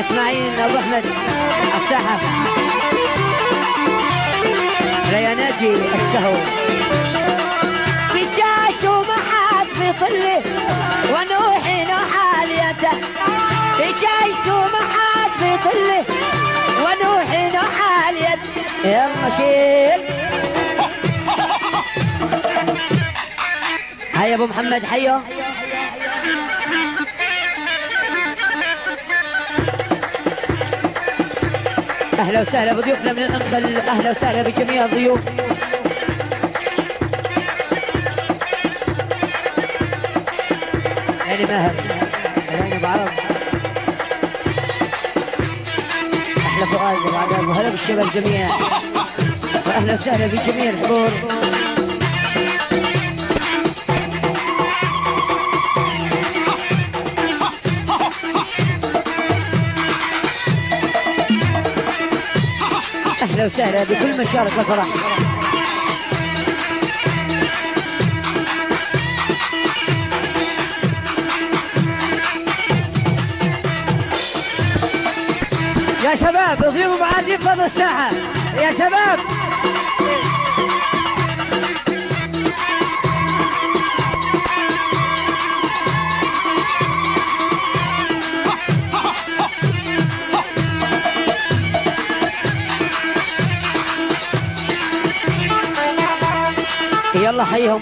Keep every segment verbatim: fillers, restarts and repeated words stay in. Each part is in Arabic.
اسماعيل ابو احمد الساحه، رياناجي السهو. بجاك وما حد بيطله ونوح نوح اليده، بجاك وما حد بيطله ونوح نوح اليد. يلا شيل. هيا ابو محمد حيو. اهلا وسهلا بضيوفنا من الانقل، اهلا وسهلا بجميع الضيوف. يعني ماهر العين ابو عرب، احلى فؤاد وعقاب، وهلا بالشباب الجميع، واهلا وسهلا بجميع الحضور. اهلا وسهلا بكل من شارك الفرح. يا شباب اضيفوا معازيم فضل الساحه يا شباب. يلا حيهم.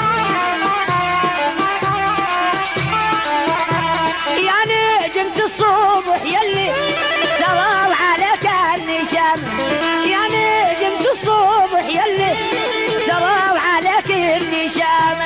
يا نجمة الصبح يلي سراب عليك النشام، يا نجمة الصبح يلي سراب عليك النشام.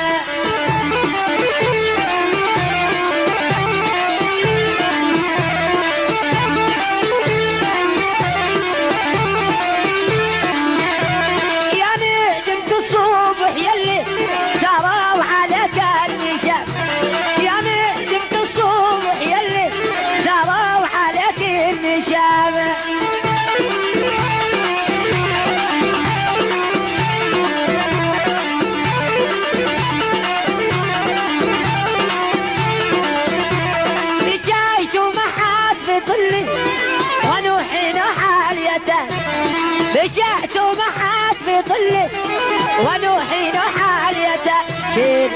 رجعت وما حد بيطلي ونوحي نوح اليده. شيل.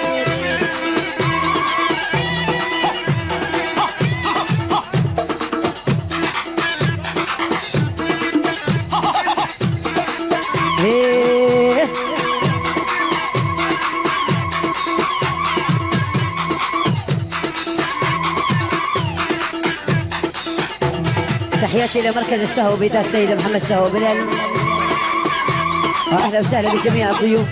ايه تحياتي لمركز السهو بيت السيد محمد سهو بلال، واهلا وسهلا بجميع الضيوف.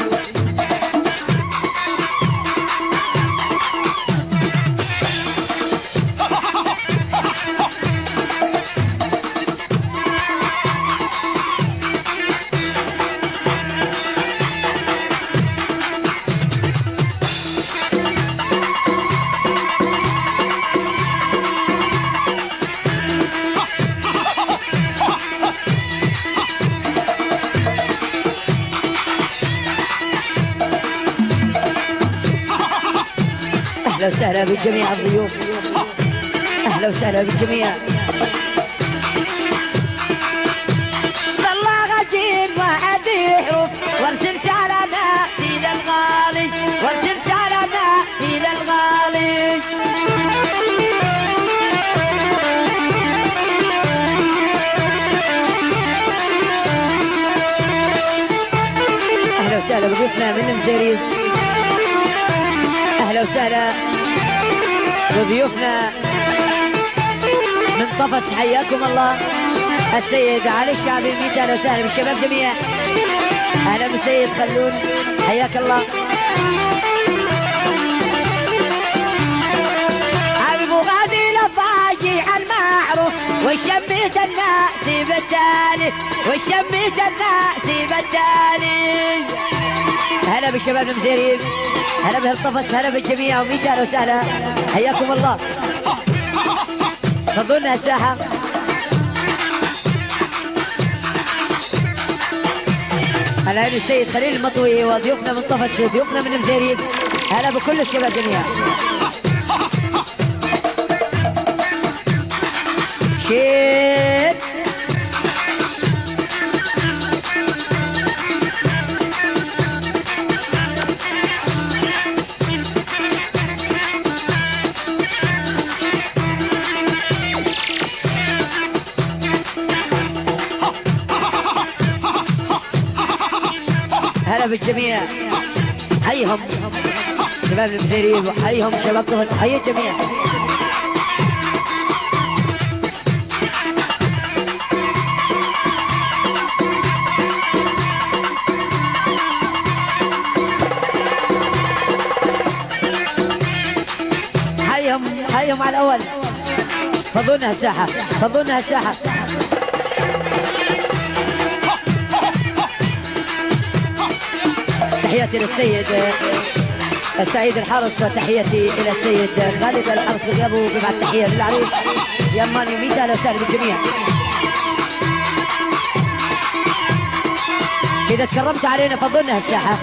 اهلا وسهلا بجميع الضيوف، اهلا وسهلا بالجميع. والله غجير واحد يحرف وارسل سلامات الى الغالي، وارسل سلامات الى الغالي. اهلا وسهلا بضيوفنا من المزاريز، اهلا وسهلا بضيوفنا من طفس، حياكم الله. السيد علي الشعبي ميت، اهلا وسهلا بالشباب جميع، اهلا بالسيد خلون حياك الله. حبيب غادي لفاجي على المعروف والشميت الناس بالتالي، والشميت الناس بالتالي. هلا بالشباب المزيرين، هلا بهالطفس، هلا بالجميع وميت اهلا وسهلا حياكم الله. فضلنا الساحه. هلا السيد خليل المطوي وضيوفنا من طفس، ضيوفنا من المزيرين، هلا بكل الشباب جميعا. شيل هلا بالجميع، حيهم شباب المزيرين وحيهم شباب طفل، حي الجميع. حيهم حيهم على الأول، فضلنا الساحة فضلنا الساحة. تحياتي للسيد السعيد الحارس، تحياتي الى السيد خالد الحارس بغيابه، ببعث تحيه للعريس يا ماني ميتا. اهلا وسهلا بالجميع. اذا تكرمت علينا فضلنا هالساحه.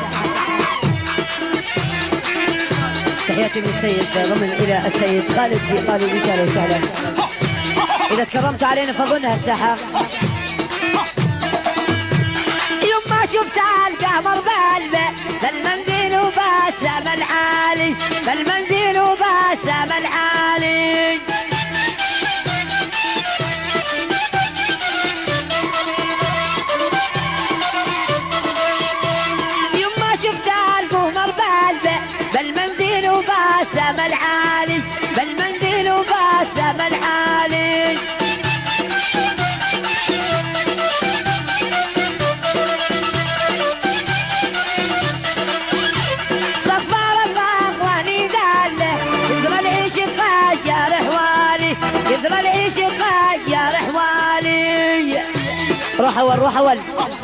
تحياتي من السيد ضمن الى السيد خالد بقالوا ميتا. اهلا وسهلا. اذا تكرمت علينا فضلنا هالساحه. ما شفت القمر بقلبه بالمنزل وبسام العالي، بالمنزل وبسام العالي. يما شفت القمر بقلبه بالمنزل وبسام العالي، بالمنزل وبسام العالي. يدرى العيش غير احوالي. روح اول روح اول.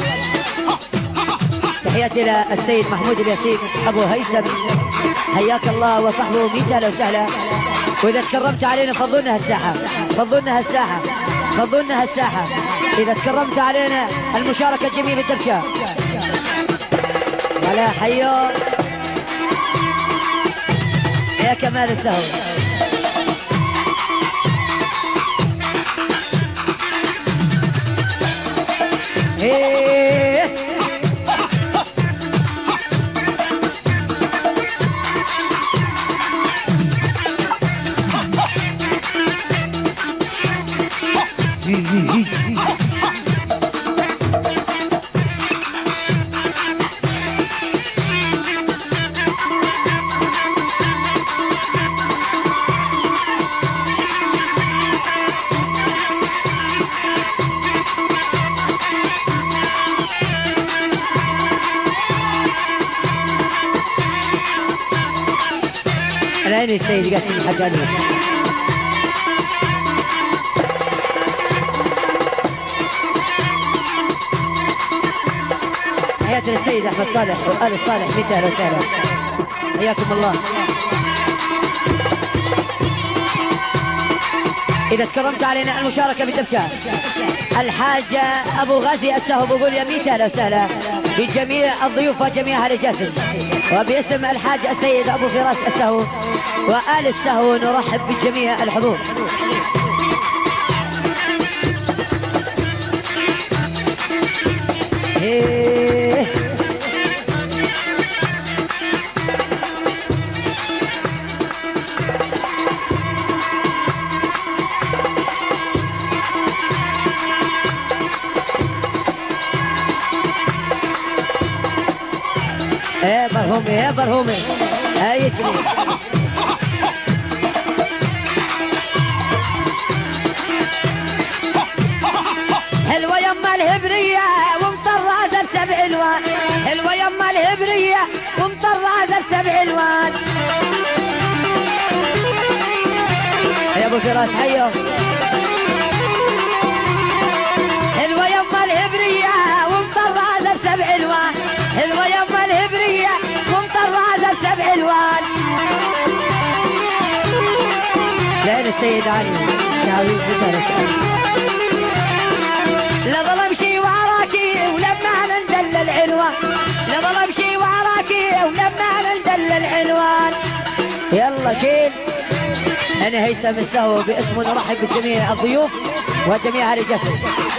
تحياتي الى السيد محمود الياسين ابو هيثم، حياك الله وصحبه ميتا. اهلا وسهلا. واذا تكرمت علينا فضلنا هالساحه فضلنا هالساحه فضلنا هالساحه. اذا تكرمت علينا المشاركه الجميع بالدبشه. هلا حيو يا كمال السهو. ايه العين السيد قاسم الحجاني. حياتي للسيد احمد صالح وآل الصالح ميتا. اهلا وسهلا. حياكم الله. اذا تكرمت علينا المشاركه بالدبشه. الحاج ابو غازي السهو بقول يا ميتا. اهلا وسهلا بجميع الضيوف وجميع اهل جاسم، وباسم الحاج السيد ابو فراس السهو وآل السهو نرحب بجميع الحضور. إيه. ايه برهومي ايه برهومي هاي يجري. حلوة يما الهبرية ومطرازة بسبع الوان، حلوة يما الهبرية ومطرازة بسبع الوان. يا ابو فراس حيو. حلوة يما الهبرية ومطرازة بسبع الوان، حلوة يما الهبرية ومطرازة بسبع الوان. لين السيد علي شاوي لا ظلم شي وراكي ولما ننزل العنوان، لا ظلم شي وراكي ولما ننزل العنوان. يلا شيل. انا هيثم السهو باسم نرحب بجميع الضيوف وجميع أهل الجسد.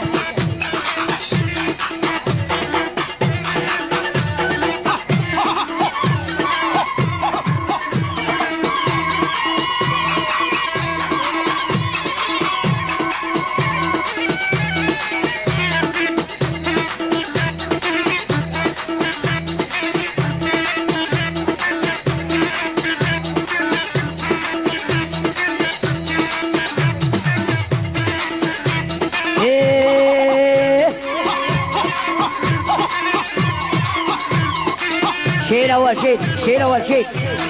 شيل أول شيء، شيل أول شيء.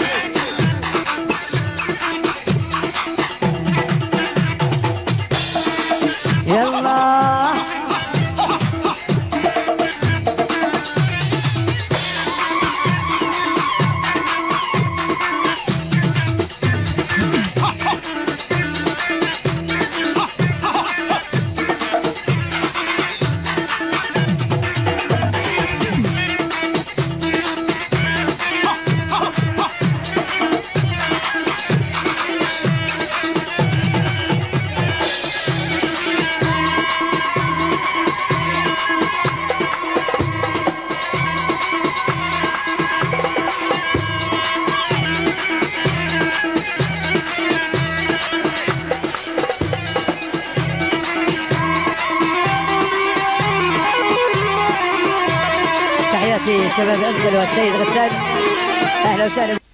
يلا تحياتي شباب أنزل والسيد غسان، أهلا وسهلا.